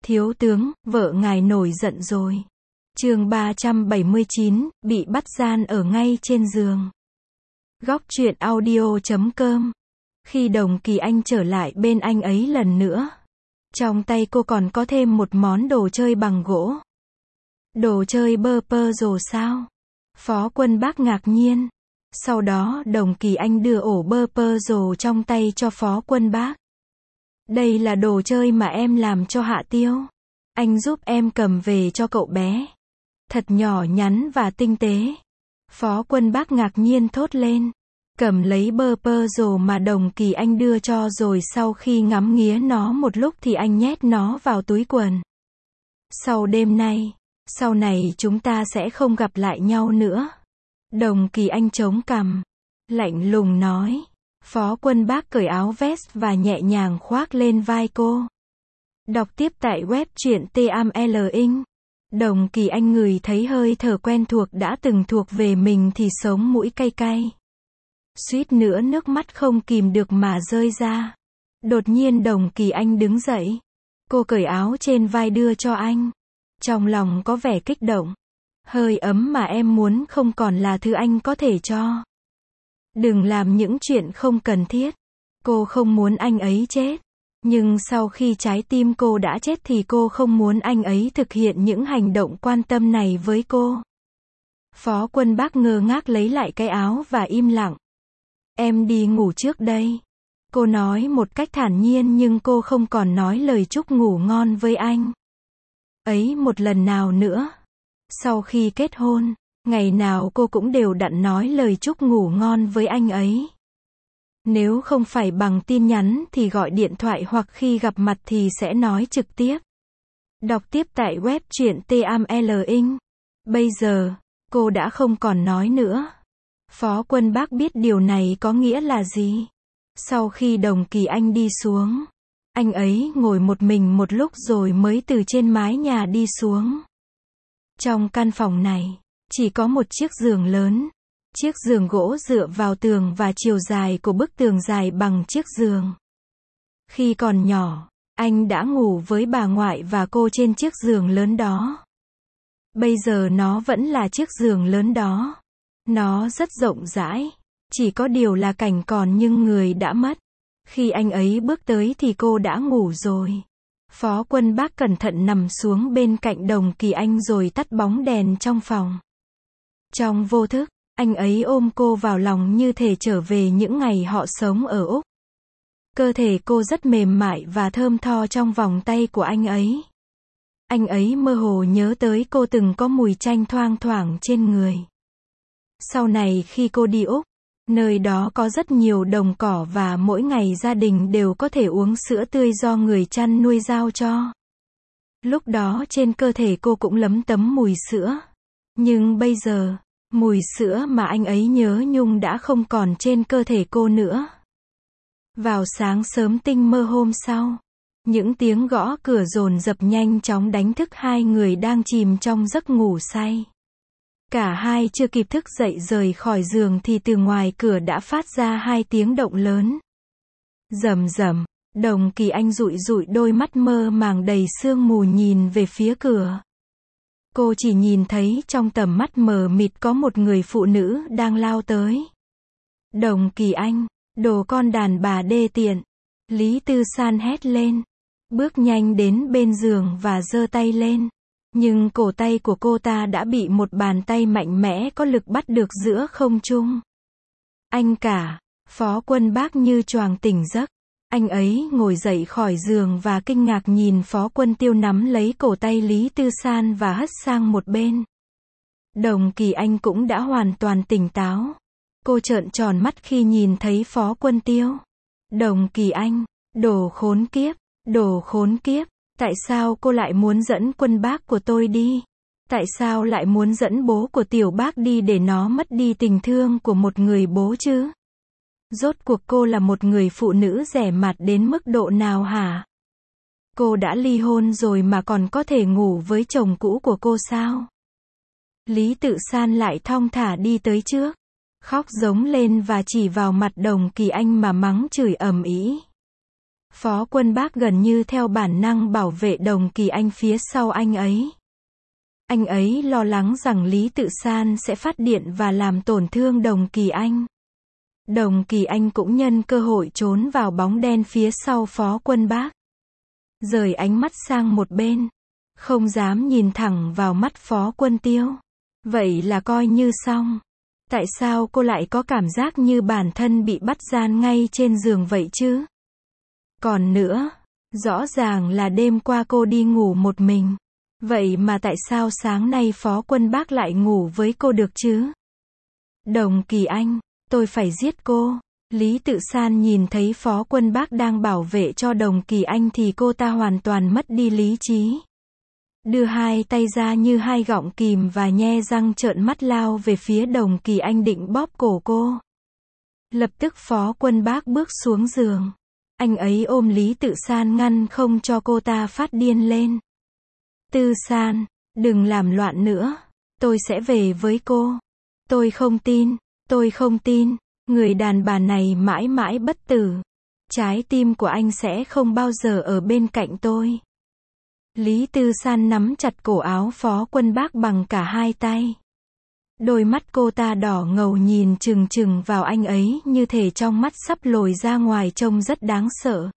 Thiếu tướng, vợ ngài nổi giận rồi. Chương 379, bị bắt gian ở ngay trên giường. Góc truyện audio.com. Khi Đồng Kỳ Anh trở lại bên anh ấy lần nữa, trong tay cô còn có thêm một món đồ chơi bằng gỗ. Đồ chơi bơ pơ rồ sao? Phó Quân Bác ngạc nhiên. Sau đó Đồng Kỳ Anh đưa ổ bơ pơ rồ trong tay cho Phó Quân Bác. Đây là đồ chơi mà em làm cho Hạ Tiêu. Anh giúp em cầm về cho cậu bé. Thật nhỏ nhắn và tinh tế. Phó Quân Bác ngạc nhiên thốt lên. Cầm lấy bơ pơ rồ mà Đồng Kỳ Anh đưa cho, rồi sau khi ngắm nghía nó một lúc thì anh nhét nó vào túi quần. Sau đêm nay, sau này chúng ta sẽ không gặp lại nhau nữa. Đồng Kỳ Anh chống cằm, lạnh lùng nói. Phó Quân Bác cởi áo vest và nhẹ nhàng khoác lên vai cô. Đọc tiếp tại web truyện TAML Inc. Đồng Kỳ Anh ngửi thấy hơi thở quen thuộc đã từng thuộc về mình thì sống mũi cay cay. Suýt nữa nước mắt không kìm được mà rơi ra. Đột nhiên Đồng Kỳ Anh đứng dậy. Cô cởi áo trên vai đưa cho anh. Trong lòng có vẻ kích động. Hơi ấm mà em muốn không còn là thứ anh có thể cho. Đừng làm những chuyện không cần thiết. Cô không muốn anh ấy chết. Nhưng sau khi trái tim cô đã chết thì cô không muốn anh ấy thực hiện những hành động quan tâm này với cô. Phó Quân Bác ngơ ngác lấy lại cái áo và im lặng. Em đi ngủ trước đây. Cô nói một cách thản nhiên, nhưng cô không còn nói lời chúc ngủ ngon với anh ấy một lần nào nữa. Sau khi kết hôn, ngày nào cô cũng đều đặn nói lời chúc ngủ ngon với anh ấy. Nếu không phải bằng tin nhắn thì gọi điện thoại, hoặc khi gặp mặt thì sẽ nói trực tiếp. Đọc tiếp tại web truyện TAML Inc. Bây giờ, cô đã không còn nói nữa. Phó Quân Bác biết điều này có nghĩa là gì. Sau khi Đồng Kỳ Anh đi xuống, anh ấy ngồi một mình một lúc rồi mới từ trên mái nhà đi xuống. Trong căn phòng này, chỉ có một chiếc giường lớn. Chiếc giường gỗ dựa vào tường và chiều dài của bức tường dài bằng chiếc giường. Khi còn nhỏ, anh đã ngủ với bà ngoại và cô trên chiếc giường lớn đó. Bây giờ nó vẫn là chiếc giường lớn đó. Nó rất rộng rãi. Chỉ có điều là cảnh còn nhưng người đã mất. Khi anh ấy bước tới thì cô đã ngủ rồi. Phó Quân Bác cẩn thận nằm xuống bên cạnh Đồng Kỳ Anh rồi tắt bóng đèn trong phòng. Trong vô thức, anh ấy ôm cô vào lòng như thể trở về những ngày họ sống ở Úc. Cơ thể cô rất mềm mại và thơm tho trong vòng tay của anh ấy. Anh ấy mơ hồ nhớ tới cô từng có mùi chanh thoang thoảng trên người. Sau này khi cô đi Úc, nơi đó có rất nhiều đồng cỏ và mỗi ngày gia đình đều có thể uống sữa tươi do người chăn nuôi giao cho. Lúc đó trên cơ thể cô cũng lấm tấm mùi sữa. Nhưng bây giờ, mùi sữa mà anh ấy nhớ nhung đã không còn trên cơ thể cô nữa. Vào sáng sớm tinh mơ hôm sau, những tiếng gõ cửa dồn dập nhanh chóng đánh thức hai người đang chìm trong giấc ngủ say. Cả hai chưa kịp thức dậy rời khỏi giường thì từ ngoài cửa đã phát ra hai tiếng động lớn. Rầm rầm. Đồng Kỳ Anh dụi dụi đôi mắt mơ màng đầy sương mù nhìn về phía cửa. Cô chỉ nhìn thấy trong tầm mắt mờ mịt có một người phụ nữ đang lao tới. Đồng Kỳ Anh, đồ con đàn bà đê tiện. Lý Tư San hét lên. Bước nhanh đến bên giường và giơ tay lên. Nhưng cổ tay của cô ta đã bị một bàn tay mạnh mẽ có lực bắt được giữa không trung. Anh cả. Phó Quân Bác như choàng tỉnh giấc. Anh ấy ngồi dậy khỏi giường và kinh ngạc nhìn Phó Quân Tiêu nắm lấy cổ tay Lý Tư San và hất sang một bên. Đồng Kỳ Anh cũng đã hoàn toàn tỉnh táo. Cô trợn tròn mắt khi nhìn thấy Phó Quân Tiêu. Đồng Kỳ Anh, đồ khốn kiếp, đồ khốn kiếp. Tại sao cô lại muốn dẫn Quân Bác của tôi đi? Tại sao lại muốn dẫn bố của Tiểu Bác đi để nó mất đi tình thương của một người bố chứ? Rốt cuộc cô là một người phụ nữ rẻ mạt đến mức độ nào hả? Cô đã ly hôn rồi mà còn có thể ngủ với chồng cũ của cô sao? Lý Tự San lại thong thả đi tới trước, khóc giống lên và chỉ vào mặt Đồng Kỳ Anh mà mắng chửi ầm ĩ. Phó Quân Bác gần như theo bản năng bảo vệ Đồng Kỳ Anh phía sau anh ấy. Anh ấy lo lắng rằng Lý Tự San sẽ phát điện và làm tổn thương Đồng Kỳ Anh. Đồng Kỳ Anh cũng nhân cơ hội trốn vào bóng đen phía sau Phó Quân Bác. Rời ánh mắt sang một bên. Không dám nhìn thẳng vào mắt Phó Quân Tiêu. Vậy là coi như xong. Tại sao cô lại có cảm giác như bản thân bị bắt gian ngay trên giường vậy chứ? Còn nữa, rõ ràng là đêm qua cô đi ngủ một mình. Vậy mà tại sao sáng nay Phó Quân Bác lại ngủ với cô được chứ? Đồng Kỳ Anh, tôi phải giết cô. Lý Tự San nhìn thấy Phó Quân Bác đang bảo vệ cho Đồng Kỳ Anh thì cô ta hoàn toàn mất đi lý trí. Đưa hai tay ra như hai gọng kìm và nhe răng trợn mắt lao về phía Đồng Kỳ Anh định bóp cổ cô. Lập tức Phó Quân Bác bước xuống giường. Anh ấy ôm Lý Tự San ngăn không cho cô ta phát điên lên. Tư San, đừng làm loạn nữa. Tôi sẽ về với cô. Tôi không tin. Người đàn bà này mãi mãi bất tử. Trái tim của anh sẽ không bao giờ ở bên cạnh tôi. Lý Tư San nắm chặt cổ áo Phó Quân Bác bằng cả hai tay. Đôi mắt cô ta đỏ ngầu nhìn chừng chừng vào anh ấy như thể trong mắt sắp lồi ra ngoài trông rất đáng sợ.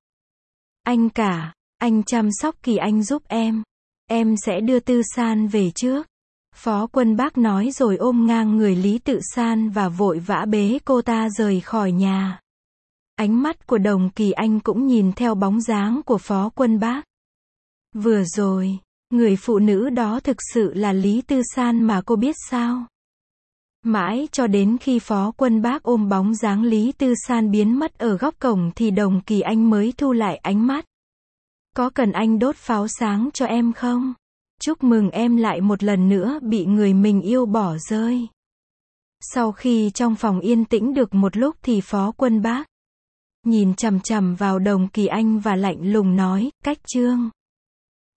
Anh chăm sóc Kỳ Anh giúp em. Em sẽ đưa Tư San về trước. Phó Quân Bác nói rồi ôm ngang người Lý Tự San và vội vã bế cô ta rời khỏi nhà. Ánh mắt của Đồng Kỳ Anh cũng nhìn theo bóng dáng của Phó Quân Bác. Vừa rồi, người phụ nữ đó thực sự là Lý Tư San mà cô biết sao? Mãi cho đến khi Phó Quân Bác ôm bóng dáng Lý Tư San biến mất ở góc cổng thì Đồng Kỳ Anh mới thu lại ánh mắt. Có cần anh đốt pháo sáng cho em không? Chúc mừng em lại một lần nữa bị người mình yêu bỏ rơi. Sau khi trong phòng yên tĩnh được một lúc thì Phó Quân Bác nhìn chằm chằm vào Đồng Kỳ Anh và lạnh lùng nói, Cách Trương.